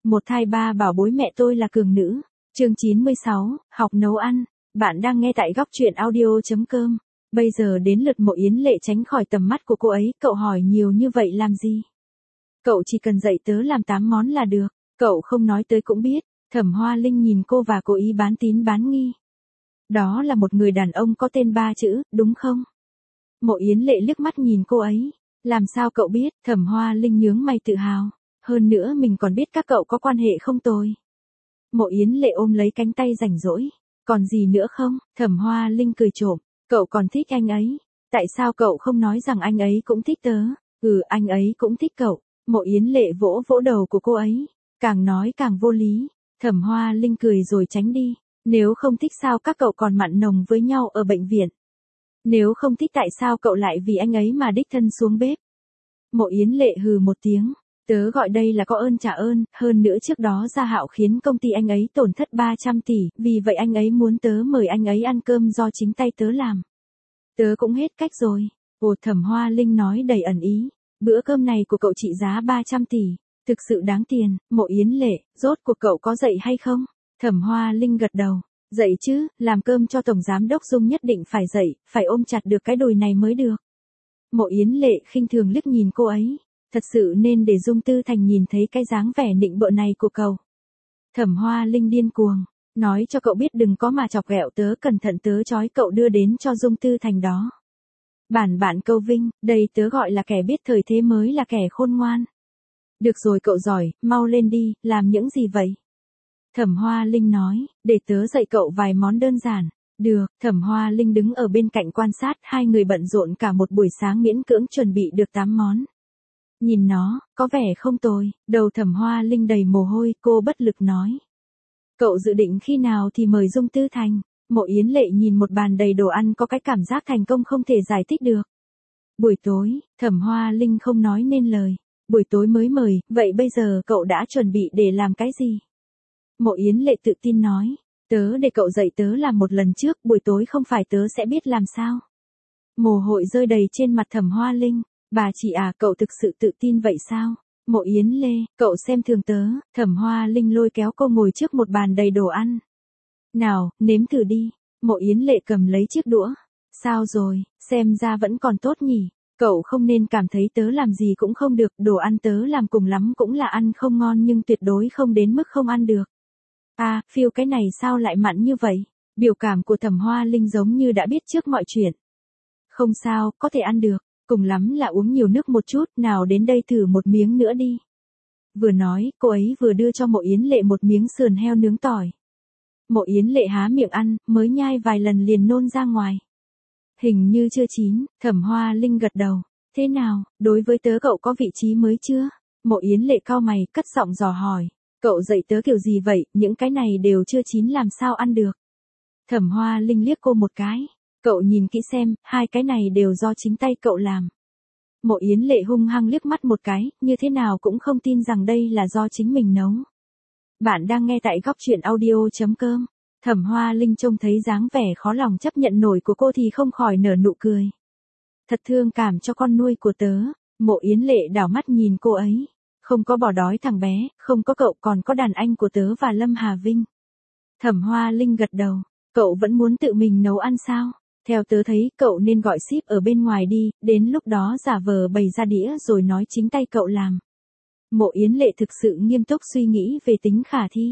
Một thai ba bảo bối mẹ tôi là cường nữ. Chương 96, học nấu ăn. Bạn đang nghe tại góc truyện audio.com. Bây giờ đến lượt Mộ Yến Lệ tránh khỏi tầm mắt của cô ấy. Cậu hỏi nhiều như vậy làm gì? Cậu chỉ cần dạy tớ làm 8 món là được. Cậu không nói tới cũng biết. Thẩm Hoa Linh nhìn cô và cố ý bán tín bán nghi. Đó là một người đàn ông có tên 3 chữ, đúng không? Mộ Yến Lệ liếc mắt nhìn cô ấy. Làm sao cậu biết? Thẩm Hoa Linh nhướng mày tự hào. Hơn nữa mình còn biết các cậu có quan hệ không tồi. Mộ Yến Lệ ôm lấy cánh tay rảnh rỗi. Còn gì nữa không? Thẩm Hoa Linh cười trộm. Cậu còn thích anh ấy. Tại sao cậu không nói rằng anh ấy cũng thích tớ? Anh ấy cũng thích cậu. Mộ Yến Lệ vỗ vỗ đầu của cô ấy. Càng nói càng vô lý. Thẩm Hoa Linh cười rồi tránh đi. Nếu không thích sao các cậu còn mặn nồng với nhau ở bệnh viện? Nếu không thích tại sao cậu lại vì anh ấy mà đích thân xuống bếp? Mộ Yến Lệ hừ một tiếng. Tớ gọi đây là có ơn trả ơn, hơn nữa trước đó Gia Hạo khiến công ty anh ấy tổn thất 300 tỷ, vì vậy anh ấy muốn tớ mời anh ấy ăn cơm do chính tay tớ làm. Tớ cũng hết cách rồi. Ồ, Thẩm Hoa Linh nói đầy ẩn ý. Bữa cơm này của cậu trị giá 300 tỷ, thực sự đáng tiền. Mộ Yến Lệ, rốt cuộc cậu có dậy hay không? Thẩm Hoa Linh gật đầu. Dậy chứ, làm cơm cho Tổng Giám Đốc Dung nhất định phải dậy, phải ôm chặt được cái đùi này mới được. Mộ Yến Lệ khinh thường liếc nhìn cô ấy. Thật sự nên để Dung Tư Thành nhìn thấy cái dáng vẻ nịnh bợ này của cậu. Thẩm Hoa Linh điên cuồng. Nói cho cậu biết đừng có mà chọc ghẹo tớ, cẩn thận tớ trói cậu đưa đến cho Dung Tư Thành đó. Bản bạn câu vinh, đây tớ gọi là kẻ biết thời thế mới là kẻ khôn ngoan. Được rồi cậu giỏi, mau lên đi, làm những gì vậy? Thẩm Hoa Linh nói, để tớ dạy cậu vài món đơn giản. Được, Thẩm Hoa Linh đứng ở bên cạnh quan sát, hai người bận rộn cả một buổi sáng miễn cưỡng chuẩn bị được 8 món. Nhìn nó, có vẻ không tồi. Đầu Thẩm Hoa Linh đầy mồ hôi, cô bất lực nói. Cậu dự định khi nào thì mời Dung Tư Thành? Mộ Yến Lệ nhìn một bàn đầy đồ ăn có cái cảm giác thành công không thể giải thích được. Buổi tối, Thẩm Hoa Linh không nói nên lời. Buổi tối mới mời, vậy bây giờ cậu đã chuẩn bị để làm cái gì? Mộ Yến Lệ tự tin nói. Tớ để cậu dạy tớ làm một lần trước, buổi tối không phải tớ sẽ biết làm sao? Mồ hôi rơi đầy trên mặt Thẩm Hoa Linh. Bà chị à, cậu thực sự tự tin vậy sao? Mộ Yến Lê, cậu xem thường tớ. Thẩm Hoa Linh lôi kéo cô ngồi trước một bàn đầy đồ ăn. Nào, nếm thử đi. Mộ Yến Lệ cầm lấy chiếc đũa. Sao rồi, xem ra vẫn còn tốt nhỉ. Cậu không nên cảm thấy tớ làm gì cũng không được. Đồ ăn tớ làm cùng lắm cũng là ăn không ngon nhưng tuyệt đối không đến mức không ăn được. À, phiêu cái này sao lại mặn như vậy? Biểu cảm của Thẩm Hoa Linh giống như đã biết trước mọi chuyện. Không sao, có thể ăn được. Cùng lắm là uống nhiều nước một chút, nào đến đây thử một miếng nữa đi. Vừa nói, cô ấy vừa đưa cho Mộ Yến Lệ một miếng sườn heo nướng tỏi. Mộ Yến Lệ há miệng ăn, mới nhai vài lần liền nôn ra ngoài. Hình như chưa chín. Thẩm Hoa Linh gật đầu. Thế nào, đối với tớ cậu có vị trí mới chưa? Mộ Yến Lệ cau mày, cất giọng dò hỏi. Cậu dạy tớ kiểu gì vậy, những cái này đều chưa chín làm sao ăn được? Thẩm Hoa Linh liếc cô một cái. Cậu nhìn kỹ xem, hai cái này đều do chính tay cậu làm. Mộ Yến Lệ hung hăng liếc mắt một cái, như thế nào cũng không tin rằng đây là do chính mình nấu. Bạn đang nghe tại góc truyện audio.com. Thẩm Hoa Linh trông thấy dáng vẻ khó lòng chấp nhận nổi của cô thì không khỏi nở nụ cười. Thật thương cảm cho con nuôi của tớ. Mộ Yến Lệ đảo mắt nhìn cô ấy. Không có bỏ đói thằng bé, không có cậu còn có đàn anh của tớ và Lâm Hà Vinh. Thẩm Hoa Linh gật đầu. Cậu vẫn muốn tự mình nấu ăn sao? Theo tớ thấy, cậu nên gọi ship ở bên ngoài đi, đến lúc đó giả vờ bày ra đĩa rồi nói chính tay cậu làm. Mộ Yến Lệ thực sự nghiêm túc suy nghĩ về tính khả thi.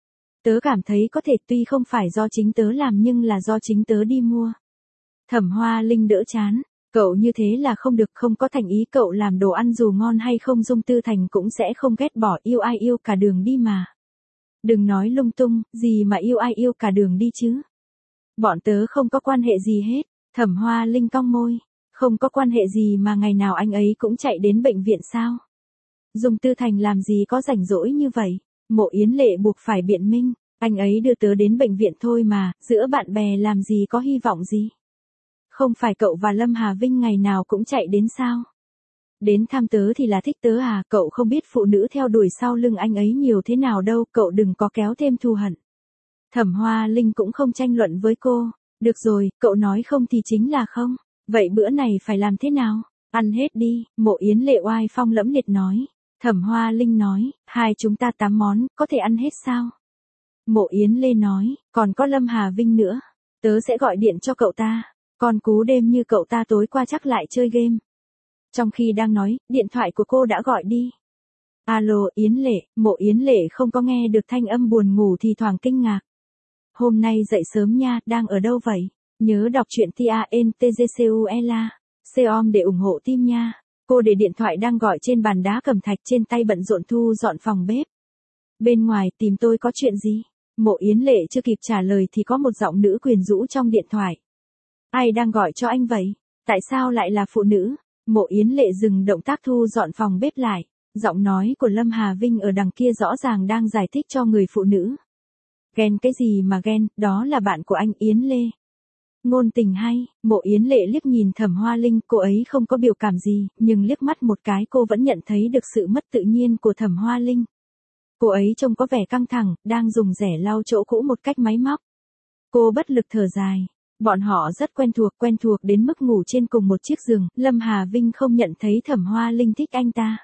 Tớ cảm thấy có thể tuy không phải do chính tớ làm nhưng là do chính tớ đi mua. Thẩm Hoa Linh đỡ chán. Cậu như thế là không được, không có thành ý, cậu làm đồ ăn dù ngon hay không Dung Tư Thành cũng sẽ không ghét bỏ, yêu ai yêu cả đường đi mà. Đừng nói lung tung, gì mà yêu ai yêu cả đường đi chứ. Bọn tớ không có quan hệ gì hết. Thẩm Hoa Linh cong môi. Không có quan hệ gì mà ngày nào anh ấy cũng chạy đến bệnh viện sao? Dung Tư Thành làm gì có rảnh rỗi như vậy? Mộ Yến Lệ buộc phải biện minh. Anh ấy đưa tớ đến bệnh viện thôi mà, giữa bạn bè làm gì có hy vọng gì? Không phải cậu và Lâm Hà Vinh ngày nào cũng chạy đến sao? Đến thăm tớ thì là thích tớ à? Cậu không biết phụ nữ theo đuổi sau lưng anh ấy nhiều thế nào đâu, cậu đừng có kéo thêm thù hận. Thẩm Hoa Linh cũng không tranh luận với cô. Được rồi, cậu nói không thì chính là không. Vậy bữa này phải làm thế nào? Ăn hết đi. Mộ Yến Lệ oai phong lẫm liệt nói. Thẩm Hoa Linh nói, hai chúng ta 8 món, có thể ăn hết sao? Mộ Yến Lê nói, còn có Lâm Hà Vinh nữa. Tớ sẽ gọi điện cho cậu ta. Còn cú đêm như cậu ta tối qua chắc lại chơi game. Trong khi đang nói, điện thoại của cô đã gọi đi. Alo, Yến Lệ. Mộ Yến Lệ không có nghe được thanh âm buồn ngủ thì thoảng kinh ngạc. Hôm nay dậy sớm nha, đang ở đâu vậy? Nhớ đọc truyện TANTGCUELA. Seom để ủng hộ team nha. Cô để điện thoại đang gọi trên bàn đá cẩm thạch, trên tay bận rộn thu dọn phòng bếp. Bên ngoài tìm tôi có chuyện gì? Mộ Yến Lệ chưa kịp trả lời thì có một giọng nữ quyến rũ trong điện thoại. Ai đang gọi cho anh vậy? Tại sao lại là phụ nữ? Mộ Yến Lệ dừng động tác thu dọn phòng bếp lại. Giọng nói của Lâm Hà Vinh ở đằng kia rõ ràng đang giải thích cho người phụ nữ. Ghen cái gì mà ghen, đó là bạn của anh Yến Lê. Ngôn tình hay. Mộ Yến Lệ liếc nhìn Thẩm Hoa Linh, cô ấy không có biểu cảm gì, nhưng liếc mắt một cái cô vẫn nhận thấy được sự mất tự nhiên của Thẩm Hoa Linh. Cô ấy trông có vẻ căng thẳng, đang dùng rẻ lau chỗ cũ một cách máy móc. Cô bất lực thở dài. Bọn họ rất quen thuộc đến mức ngủ trên cùng một chiếc giường, Lâm Hà Vinh không nhận thấy Thẩm Hoa Linh thích anh ta.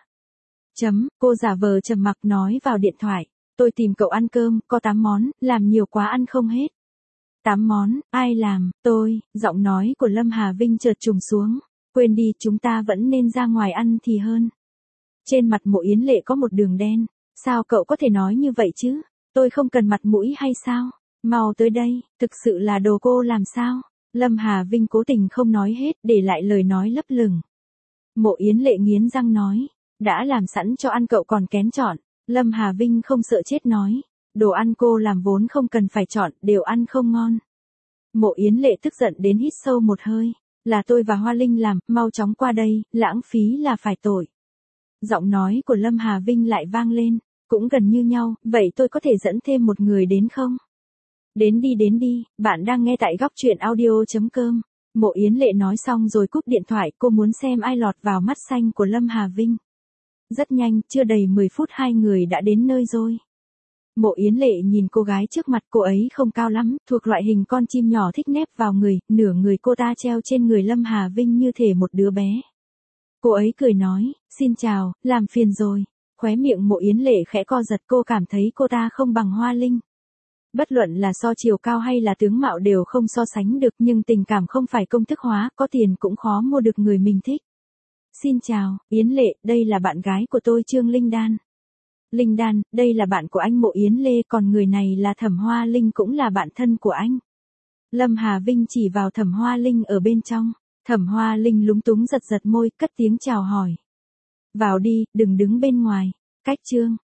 Cô giả vờ trầm mặc nói vào điện thoại. Tôi tìm cậu ăn cơm, có 8 món, làm nhiều quá ăn không hết. 8 món, ai làm? Tôi. Giọng nói của Lâm Hà Vinh chợt trùng xuống. Quên đi, chúng ta vẫn nên ra ngoài ăn thì hơn. Trên mặt Mộ Yến Lệ có một đường đen. Sao cậu có thể nói như vậy chứ? Tôi không cần mặt mũi hay sao? Mau tới đây, thực sự là đồ cô làm sao? Lâm Hà Vinh cố tình không nói hết, để lại lời nói lấp lửng. Mộ Yến Lệ nghiến răng nói, đã làm sẵn cho ăn cậu còn kén chọn. Lâm Hà Vinh không sợ chết nói, đồ ăn cô làm vốn không cần phải chọn, đều ăn không ngon. Mộ Yến Lệ tức giận đến hít sâu một hơi, là tôi và Hoa Linh làm, mau chóng qua đây, lãng phí là phải tội. Giọng nói của Lâm Hà Vinh lại vang lên, cũng gần như nhau, vậy tôi có thể dẫn thêm một người đến không? Đến đi, bạn đang nghe tại góc truyện audio.com. Mộ Yến Lệ nói xong rồi cúp điện thoại, cô muốn xem ai lọt vào mắt xanh của Lâm Hà Vinh. Rất nhanh, chưa đầy 10 phút hai người đã đến nơi rồi. Mộ Yến Lệ nhìn cô gái trước mặt, cô ấy không cao lắm, thuộc loại hình con chim nhỏ thích nép vào người, nửa người cô ta treo trên người Lâm Hà Vinh như thể một đứa bé. Cô ấy cười nói, xin chào, làm phiền rồi. Khóe miệng Mộ Yến Lệ khẽ co giật, cô cảm thấy cô ta không bằng Hoa Linh. Bất luận là so chiều cao hay là tướng mạo đều không so sánh được, nhưng tình cảm không phải công thức hóa, có tiền cũng khó mua được người mình thích. Xin chào, Yến Lệ, đây là bạn gái của tôi Trương Linh Đan. Linh Đan, đây là bạn của anh Mộ Yến Lê, còn người này là Thẩm Hoa Linh, cũng là bạn thân của anh. Lâm Hà Vinh chỉ vào Thẩm Hoa Linh ở bên trong. Thẩm Hoa Linh lúng túng giật giật môi, cất tiếng chào hỏi. Vào đi, đừng đứng bên ngoài. Cách Trương